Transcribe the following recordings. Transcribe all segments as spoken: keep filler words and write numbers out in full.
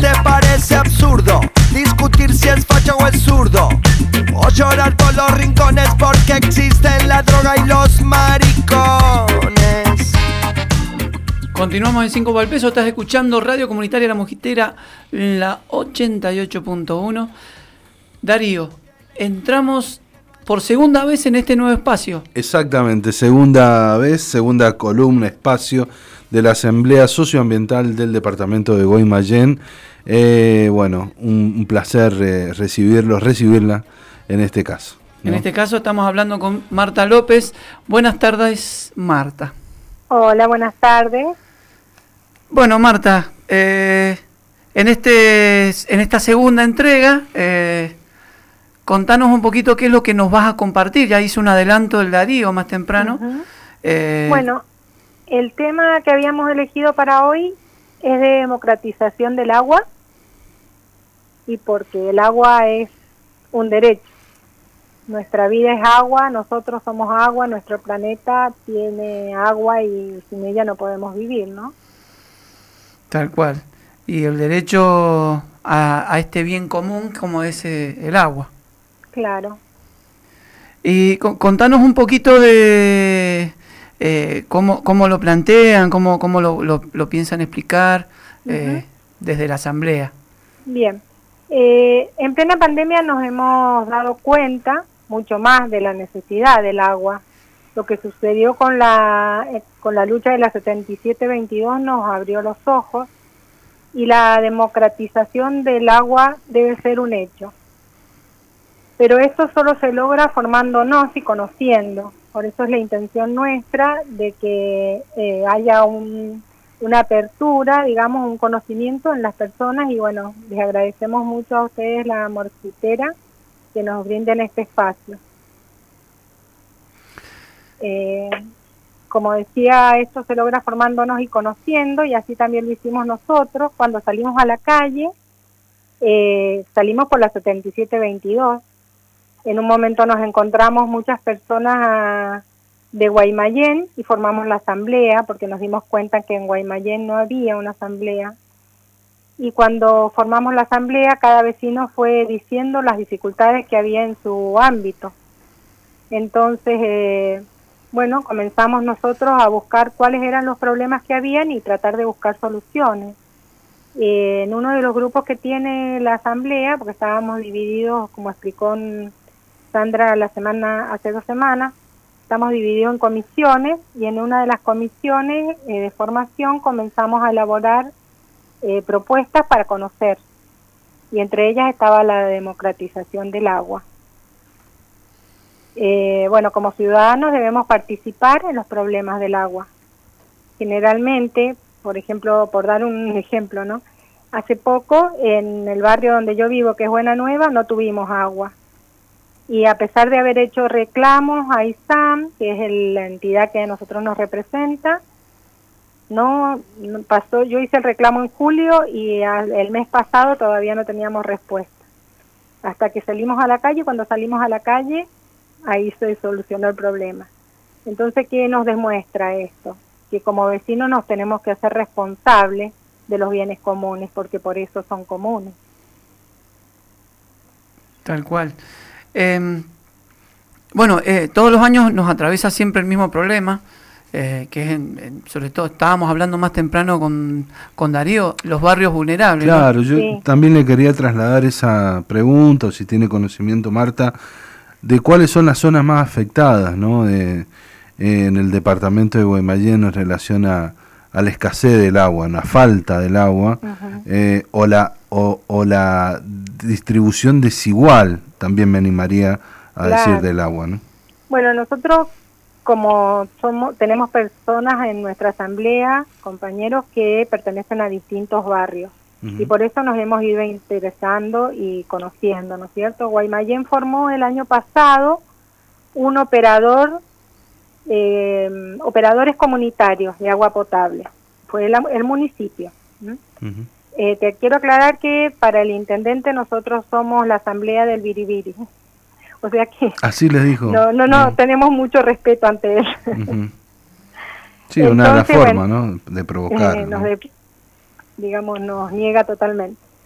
te parece absurdo discutir si es facho o es zurdo, o llorar por los rincones porque existen la droga y los maricones. Continuamos en cinco para el peso. Estás escuchando Radio Comunitaria La Mosquitera, la ochenta y ocho punto uno. Darío, entramos por segunda vez en este nuevo espacio. Exactamente, segunda vez, segunda columna, espacio de la Asamblea Socioambiental del Departamento de Guaymallén. Eh, bueno, un, un placer eh, recibirlos, recibirla en este caso, ¿no? En este caso estamos hablando con Marta López. Buenas tardes, Marta. Hola, buenas tardes. Bueno, Marta, eh, en este en esta segunda entrega, eh, contanos un poquito qué es lo que nos vas a compartir. Ya hice un adelanto del Darío más temprano. Uh-huh. eh, bueno, el tema que habíamos elegido para hoy es de democratización del agua, y porque el agua es un derecho. Nuestra vida es agua, nosotros somos agua, nuestro planeta tiene agua y sin ella no podemos vivir, ¿no? Tal cual. Y el derecho a, a este bien común como es eh, el agua. Claro. Y con, contanos un poquito de eh, cómo, cómo lo plantean, cómo, cómo lo, lo, lo piensan explicar eh, uh-huh. desde la Asamblea. Bien. Eh, en plena pandemia nos hemos dado cuenta mucho más de la necesidad del agua. Lo que sucedió con la eh, con la lucha de la setenta y siete veintidós nos abrió los ojos, y la democratización del agua debe ser un hecho. Pero esto solo se logra formándonos y conociendo. Por eso es la intención nuestra de que eh, haya un, una apertura, digamos, un conocimiento en las personas, y bueno, les agradecemos mucho a ustedes, La Mosquitera, que nos brinden este espacio. Eh, como decía, esto se logra formándonos y conociendo, y así también lo hicimos nosotros cuando salimos a la calle. Eh, salimos por la setenta y siete veintidós. En un momento nos encontramos muchas personas de Guaymallén y formamos la asamblea, porque nos dimos cuenta que en Guaymallén no había una asamblea. Y cuando formamos la asamblea, cada vecino fue diciendo las dificultades que había en su ámbito. Entonces, eh, bueno, comenzamos nosotros a buscar cuáles eran los problemas que habían y tratar de buscar soluciones. Eh, en uno de los grupos que tiene la asamblea, porque estábamos divididos, como explicó Sandra la semana, hace dos semanas, estamos divididos en comisiones, y en una de las comisiones eh, de formación comenzamos a elaborar eh, propuestas para conocer, y entre ellas estaba la democratización del agua. Eh, bueno, como ciudadanos debemos participar en los problemas del agua. Generalmente, por ejemplo, por dar un ejemplo, ¿no? Hace poco, en el barrio donde yo vivo, que es Buena Nueva, no tuvimos agua. Y a pesar de haber hecho reclamos a I S A M, que es el, la entidad que a nosotros nos representa, no, no pasó. Yo hice el reclamo en julio y al, el mes pasado todavía no teníamos respuesta. Hasta que salimos a la calle, cuando salimos a la calle, ahí se solucionó el problema. Entonces, ¿qué nos demuestra esto? Que como vecinos nos tenemos que hacer responsables de los bienes comunes, porque por eso son comunes. Tal cual. Eh, bueno, eh, todos los años nos atraviesa siempre el mismo problema, eh, que es, en, en, sobre todo, estábamos hablando más temprano con, con Darío, los barrios vulnerables. Claro, ¿no? yo Sí. también le quería trasladar esa pregunta, o si tiene conocimiento, Marta, de cuáles son las zonas más afectadas, ¿no? De, eh, en el departamento de Guaymallén en relación a, a la escasez del agua, la falta del agua, uh-huh. eh, o la o, o la distribución desigual, también me animaría a claro. decir, del agua, ¿no? Bueno, nosotros como somos tenemos personas en nuestra asamblea, compañeros que pertenecen a distintos barrios. Uh-huh. Y por eso nos hemos ido interesando y conociendo, ¿no es cierto? Guaymallén formó el año pasado un operador, eh, operadores comunitarios de agua potable. Fue el, el municipio. ¿Mm? Uh-huh. Eh, te quiero aclarar que para el intendente nosotros somos la asamblea del Biribiri. O sea que... Así les dijo. No, no, no, uh-huh. tenemos mucho respeto ante él. Uh-huh. Sí, Entonces, una de las formas, bueno, ¿no? De provocar. Eh, nos ¿no? de, digamos, nos niega totalmente.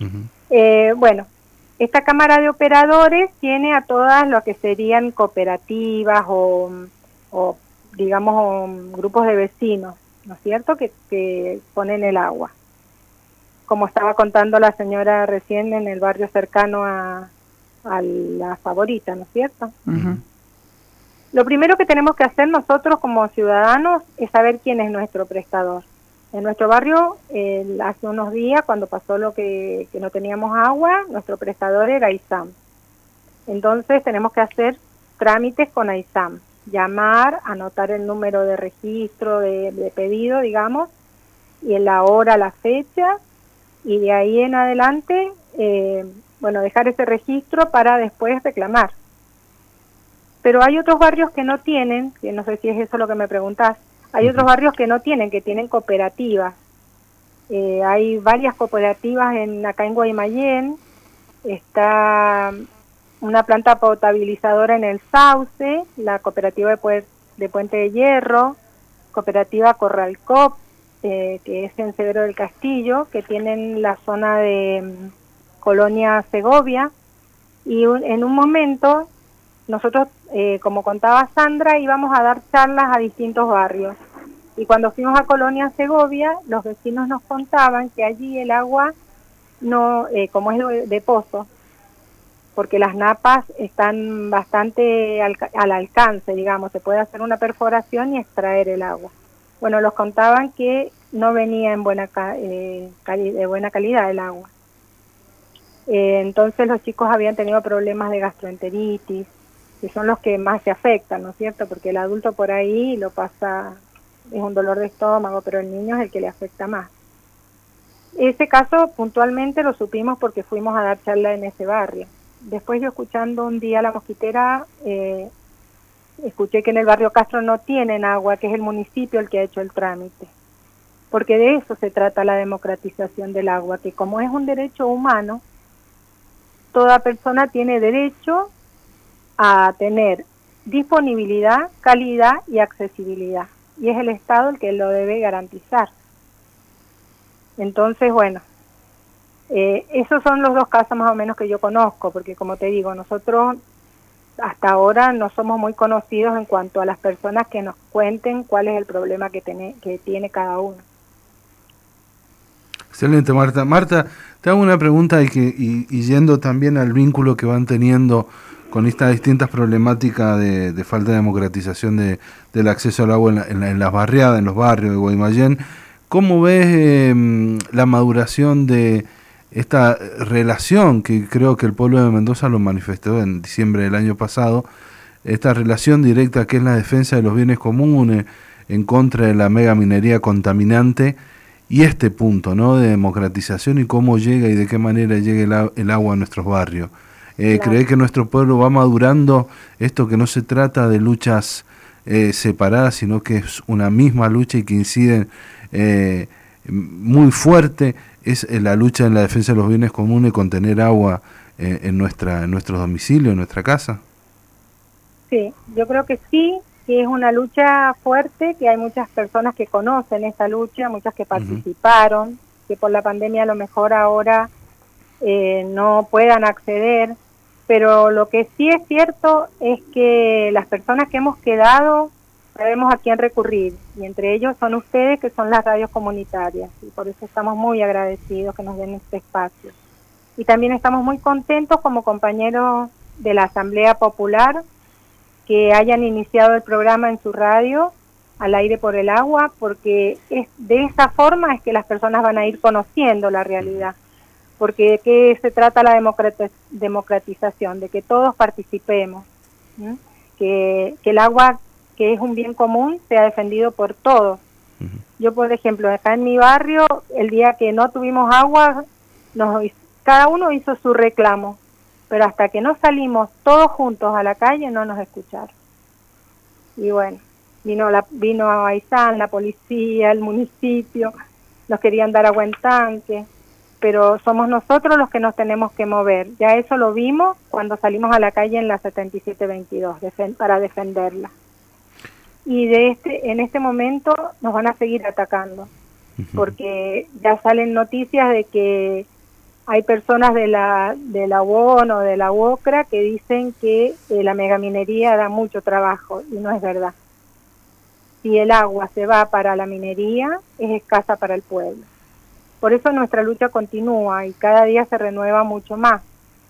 Uh-huh. Eh, bueno, esta Cámara de Operadores tiene a todas lo que serían cooperativas o, o digamos, o grupos de vecinos, ¿no es cierto?, que, que ponen el agua. Como estaba contando la señora recién, en el barrio cercano a, a La Favorita, ¿no es cierto? Uh-huh. Lo primero que tenemos que hacer nosotros como ciudadanos es saber quién es nuestro prestador. En nuestro barrio, eh, hace unos días, cuando pasó lo que, que no teníamos agua, nuestro prestador era AISAM. Entonces tenemos que hacer trámites con AISAM, llamar, anotar el número de registro, de, de pedido, digamos, y en la hora, la fecha, y de ahí en adelante, eh, bueno, dejar ese registro para después reclamar. Pero hay otros barrios que no tienen, que no sé si es eso lo que me preguntás, hay otros barrios que no tienen, que tienen cooperativas. Eh, hay varias cooperativas en acá en Guaymallén, está una planta potabilizadora en el Sauce, la cooperativa de, Pu de Puente de Hierro, cooperativa Corralcop, eh, que es en Severo del Castillo, que tienen la zona de um, Colonia Segovia, y un, en un momento nosotros, eh, como contaba Sandra, íbamos a dar charlas a distintos barrios. Y cuando fuimos a Colonia Segovia, los vecinos nos contaban que allí el agua, no, eh, como es de, de pozo, porque las napas están bastante al, al alcance, digamos, se puede hacer una perforación y extraer el agua. Bueno, los contaban que no venía en buena eh, cali de buena calidad el agua. Eh, entonces los chicos habían tenido problemas de gastroenteritis, que son los que más se afectan, ¿no es cierto? Porque el adulto por ahí lo pasa, es un dolor de estómago, pero el niño es el que le afecta más. Ese caso puntualmente lo supimos porque fuimos a dar charla en ese barrio. Después yo escuchando un día La Mosquitera, eh, escuché que en el barrio Castro no tienen agua, que es el municipio el que ha hecho el trámite. Porque de eso se trata la democratización del agua, que como es un derecho humano, toda persona tiene derecho a tener disponibilidad, calidad y accesibilidad. Y es el Estado el que lo debe garantizar. Entonces, bueno, eh, esos son los dos casos más o menos que yo conozco, porque como te digo, nosotros hasta ahora no somos muy conocidos en cuanto a las personas que nos cuenten cuál es el problema que tiene, que tiene cada uno. Excelente, Marta. Marta, te hago una pregunta y, que, y, y yendo también al vínculo que van teniendo con estas distintas problemáticas de, de falta de democratización de, del acceso al agua en, la, en, la, en las barriadas, en los barrios de Guaymallén. ¿Cómo ves eh, la maduración de esta relación que creo que el pueblo de Mendoza lo manifestó en diciembre del año pasado, esta relación directa que es la defensa de los bienes comunes en contra de la mega minería contaminante y este punto, ¿no?, de democratización y cómo llega y de qué manera llega el, el agua a nuestros barrios? Eh, Claro. ¿Cree que nuestro pueblo va madurando esto, que no se trata de luchas eh, separadas, sino que es una misma lucha y que inciden eh, muy fuerte? Es la lucha en la defensa de los bienes comunes con tener agua eh, en nuestra en nuestros domicilios, en nuestra casa. Sí, yo creo que sí, que es una lucha fuerte, que hay muchas personas que conocen esta lucha, muchas que participaron, uh-huh. que por la pandemia a lo mejor ahora eh, no puedan acceder, pero lo que sí es cierto es que las personas que hemos quedado sabemos a quién recurrir, y entre ellos son ustedes, que son las radios comunitarias, y por eso estamos muy agradecidos que nos den este espacio. Y también estamos muy contentos como compañeros de la Asamblea Popular que hayan iniciado el programa en su radio, Al Aire por el Agua, porque es de esa forma es que las personas van a ir conociendo la realidad. Porque de qué se trata la democratización, de que todos participemos, ¿sí? que, que el agua, que es un bien común, sea defendido por todos. Uh-huh. Yo, por ejemplo, acá en mi barrio, el día que no tuvimos agua, nos, cada uno hizo su reclamo, pero hasta que no salimos todos juntos a la calle no nos escucharon. Y bueno, vino la vino a Aysán, la policía, el municipio, nos querían dar agua en tanque, pero somos nosotros los que nos tenemos que mover. Ya eso lo vimos cuando salimos a la calle en la setenta y siete veintidós defen- para defenderla. Y de este en este momento nos van a seguir atacando, uh-huh. porque ya salen noticias de que hay personas de la, de la U O N o de la U O C R A que dicen que eh, la megaminería da mucho trabajo, y no es verdad. Si el agua se va para la minería, es escasa para el pueblo. Por eso nuestra lucha continúa y cada día se renueva mucho más.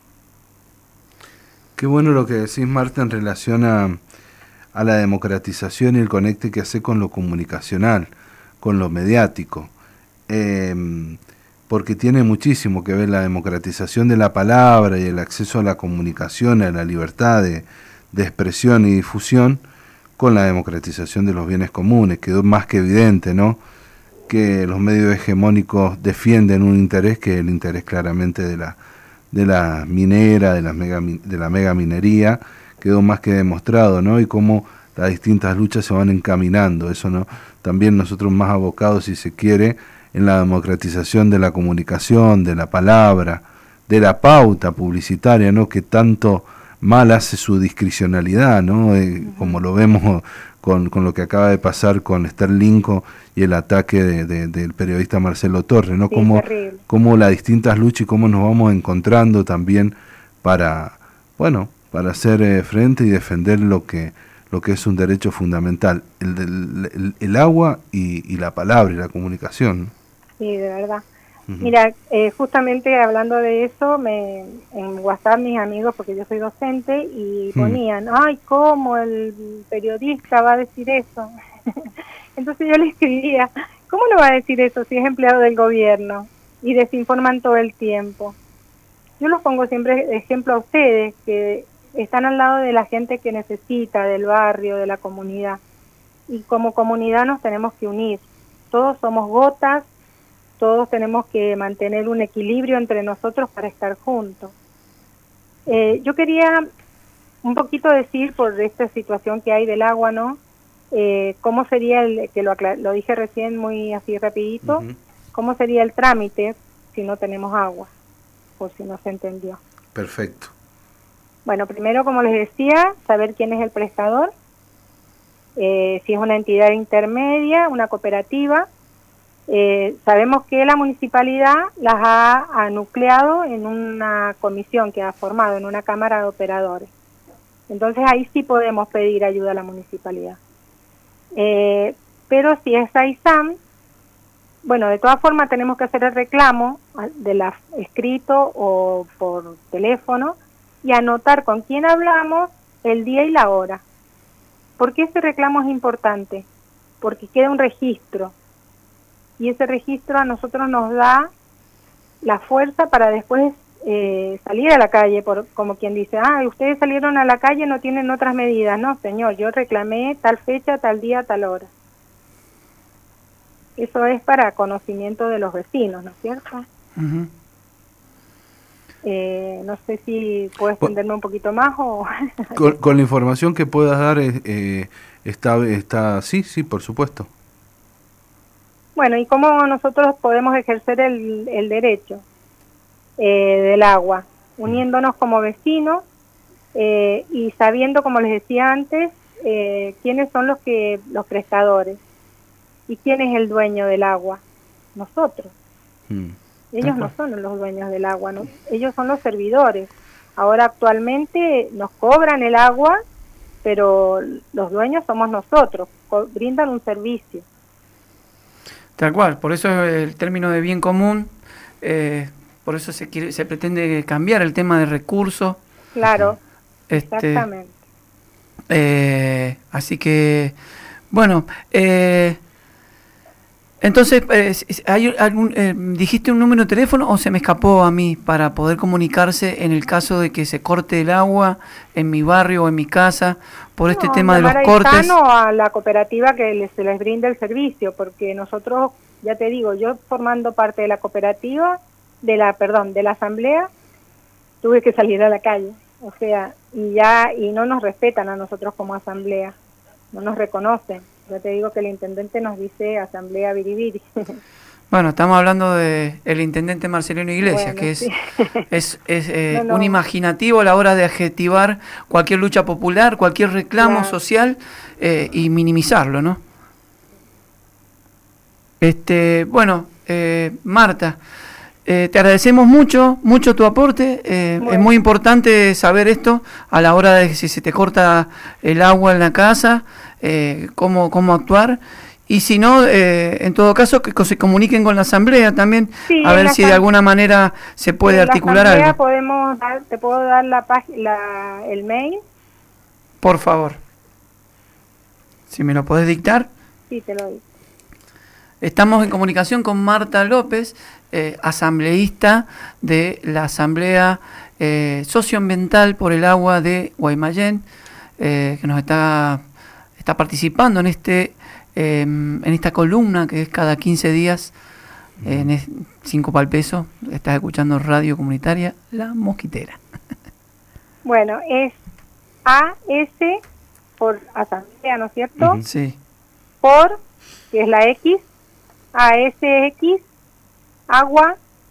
Qué bueno lo que decís, Marta, en relación a, a la democratización y el conecte que hace con lo comunicacional, con lo mediático. Eh, porque tiene muchísimo que ver la democratización de la palabra y el acceso a la comunicación, a la libertad de, de expresión y difusión, con la democratización de los bienes comunes. Quedó más que evidente, ¿no?, que los medios hegemónicos defienden un interés que es el interés claramente de la de la minera, de la mega de la megaminería, quedó más que demostrado, ¿no? Y cómo las distintas luchas se van encaminando. Eso, ¿no? También nosotros más abocados, si se quiere, en la democratización de la comunicación, de la palabra, de la pauta publicitaria, ¿no?, que tanto mal hace su discrecionalidad, ¿no? Eh, uh-huh. Como lo vemos con, con lo que acaba de pasar con Esther Lincoln y el ataque de, de, del periodista Marcelo Torres, ¿no? Sí, como, como las distintas luchas y cómo nos vamos encontrando también para, bueno, para hacer eh, frente y defender lo que lo que es un derecho fundamental, el, del, el, el agua y, y la palabra y la comunicación. Sí, de verdad. Mira, eh, justamente hablando de eso, me en WhatsApp mis amigos, porque yo soy docente, y ponían, mm. ay, ¿cómo el periodista va a decir eso? Entonces yo le escribía, ¿cómo no va a decir eso si es empleado del gobierno? Y desinforman todo el tiempo. Yo los pongo siempre de ejemplo a ustedes, que están al lado de la gente que necesita, del barrio, de la comunidad. Y como comunidad nos tenemos que unir. Todos somos gotas, todos tenemos que mantener un equilibrio entre nosotros para estar juntos. Eh, yo quería un poquito decir, por esta situación que hay del agua, ¿no? Eh, ¿Cómo sería, el que lo, lo dije recién muy así rapidito, uh-huh. cómo sería el trámite si no tenemos agua? Por si no se entendió. Perfecto. Bueno, primero, como les decía, saber quién es el prestador, eh, si es una entidad intermedia, una cooperativa. Eh, sabemos que la municipalidad las ha, ha nucleado en una comisión que ha formado, en una cámara de operadores. Entonces ahí sí podemos pedir ayuda a la municipalidad. Eh, pero si es AISAM, bueno, de todas formas tenemos que hacer el reclamo de la, escrito o por teléfono, y anotar con quién hablamos, el día y la hora. ¿Por qué ese reclamo es importante? Porque queda un registro. Y ese registro a nosotros nos da la fuerza para después eh, salir a la calle, por, como quien dice, ah, ustedes salieron a la calle, no tienen otras medidas. No, señor, yo reclamé tal fecha, tal día, tal hora. Eso es para conocimiento de los vecinos, ¿no es cierto? Uh-huh. eh, no sé si puedo extenderme un poquito más o... con, con la información que puedas dar, eh, está, está, sí, sí, por supuesto. Bueno, ¿y cómo nosotros podemos ejercer el, el derecho eh, del agua? Uniéndonos como vecinos eh, y sabiendo, como les decía antes, eh, quiénes son los que los prestadores y quién es el dueño del agua. Nosotros. Mm. Ellos Ajá. no son los dueños del agua, ¿no? Ellos son los servidores. Ahora actualmente nos cobran el agua, pero los dueños somos nosotros, co- brindan un servicio. Tal cual, por eso el término de bien común, eh, por eso se quiere, se pretende cambiar el tema de recursos. Claro, este, exactamente. Eh, así que, bueno, eh, entonces, eh, ¿hay algún, eh, dijiste un número de teléfono o se me escapó a mí para poder comunicarse en el caso de que se corte el agua en mi barrio o en mi casa por no, este tema de los cortes? No, a la cooperativa que les, se les brinde el servicio, porque nosotros, ya te digo, yo formando parte de la cooperativa, de la, perdón, de la asamblea, tuve que salir a la calle, o sea, y ya, y no nos respetan a nosotros como asamblea, no nos reconocen. Ya te digo que el intendente nos dice asamblea biribiri. Bueno, estamos hablando de el intendente Marcelino Iglesias, bueno, que es, sí. es, es eh, no, no. un imaginativo a la hora de adjetivar cualquier lucha popular, cualquier reclamo claro. social eh, y minimizarlo, ¿no? Este, bueno, eh, Marta, Eh, te agradecemos mucho, mucho tu aporte. Eh, Bueno. Es muy importante saber esto a la hora de si se te corta el agua en la casa, eh, cómo, cómo actuar. Y si no, eh, en todo caso, que se comuniquen con la asamblea también, Sí, a en ver la si de asam- alguna manera se puede En articular la asamblea algo. podemos dar, te puedo dar la, pag- la el mail. Por favor. Si me lo podés dictar. Sí, te lo digo. Estamos en comunicación con Marta López, eh, asambleísta de la Asamblea eh, Socioambiental por el Agua de Guaymallén, eh, que nos está, está participando en este eh, en esta columna que es cada quince días eh, en es- cinco pal peso. Estás escuchando Radio Comunitaria La Mosquitera. Bueno, es A S por asamblea, ¿no es cierto? Ujú. Sí, Por, que es la X, A S X, agua,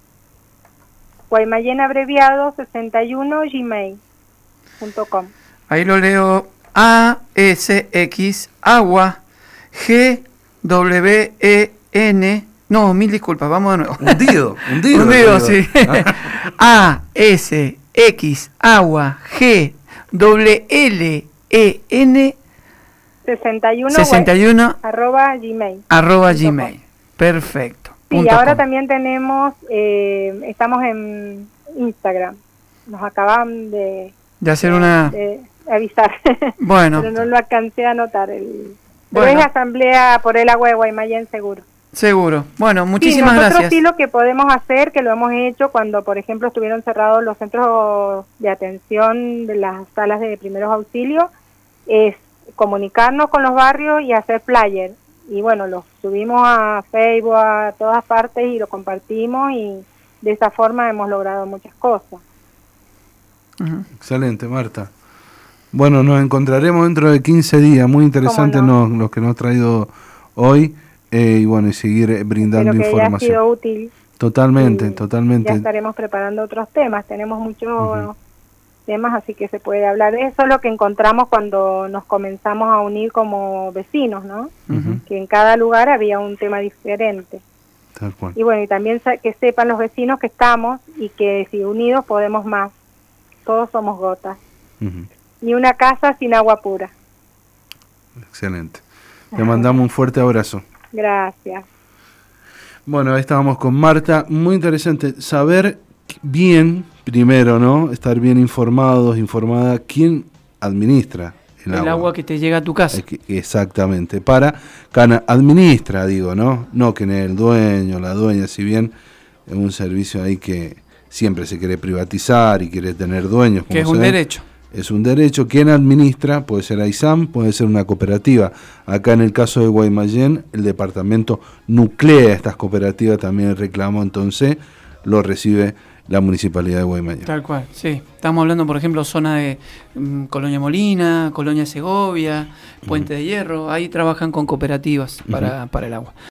Guaymallén abreviado sesenta y uno gmail punto com. ahí lo leo. A S X agua G W E N. No, mil disculpas, vamos de nuevo. Hundido, hundido. Hundido, digo. sí. A S X agua G W L E N sesenta y uno sesenta y uno arroba gmail. arroba punto com. gmail. Perfecto. Sí, Punto ahora com. también tenemos, eh, estamos en Instagram. Nos acaban de, De hacer una. de avisar, Bueno, pero no lo alcancé a anotar. El, pero Bueno. es Asamblea por el Agua de Guaymallén, seguro. seguro. Bueno, Sí, muchísimas nosotros gracias. sí lo que podemos hacer, que lo hemos hecho cuando, por ejemplo, estuvieron cerrados los centros de atención de las salas de primeros auxilios, es comunicarnos con los barrios y hacer flyers. Y bueno, los subimos a Facebook, a todas partes y lo compartimos y de esa forma hemos logrado muchas cosas. Ujú. Excelente, Marta. Bueno, nos encontraremos dentro de quince días. Muy interesante ¿Cómo no? nos- los que nos ha traído hoy. eh, y bueno, y seguir eh, brindando Espero que haya información. sido útil. Totalmente, y totalmente. Ya estaremos preparando otros temas. Tenemos muchos Ujú. temas, así que se puede hablar de eso. Es lo que encontramos cuando nos comenzamos a unir como vecinos, ¿no? Ujú, Que en cada lugar había un tema diferente. tal cual. Y bueno, y también sa- que sepan los vecinos que estamos y que si unidos podemos más. Todos somos gotas. Ujú, Ni una casa sin agua pura. excelente. Le mandamos un fuerte abrazo. Gracias. Bueno, ahí estábamos con Marta. Muy interesante saber bien, primero, ¿no? Estar bien informados, informada, quién administra el, El agua. agua que te llega a tu casa. Hay que- Exactamente. Para, cana, administra, digo, ¿no? No que el dueño, la dueña, si bien es un servicio ahí que siempre se quiere privatizar y quiere tener dueños. Que es como un se ven. derecho. Es un derecho. Quien administra puede ser AISAM, puede ser una cooperativa. Acá en el caso de Guaymallén, el departamento nuclea estas cooperativas, también el reclamo, entonces lo recibe la municipalidad de Guaymallén. Tal cual, sí. Estamos hablando, por ejemplo, zona de mm, Colonia Molina, Colonia Segovia, Puente de Hierro. Ahí trabajan con cooperativas para, para el agua.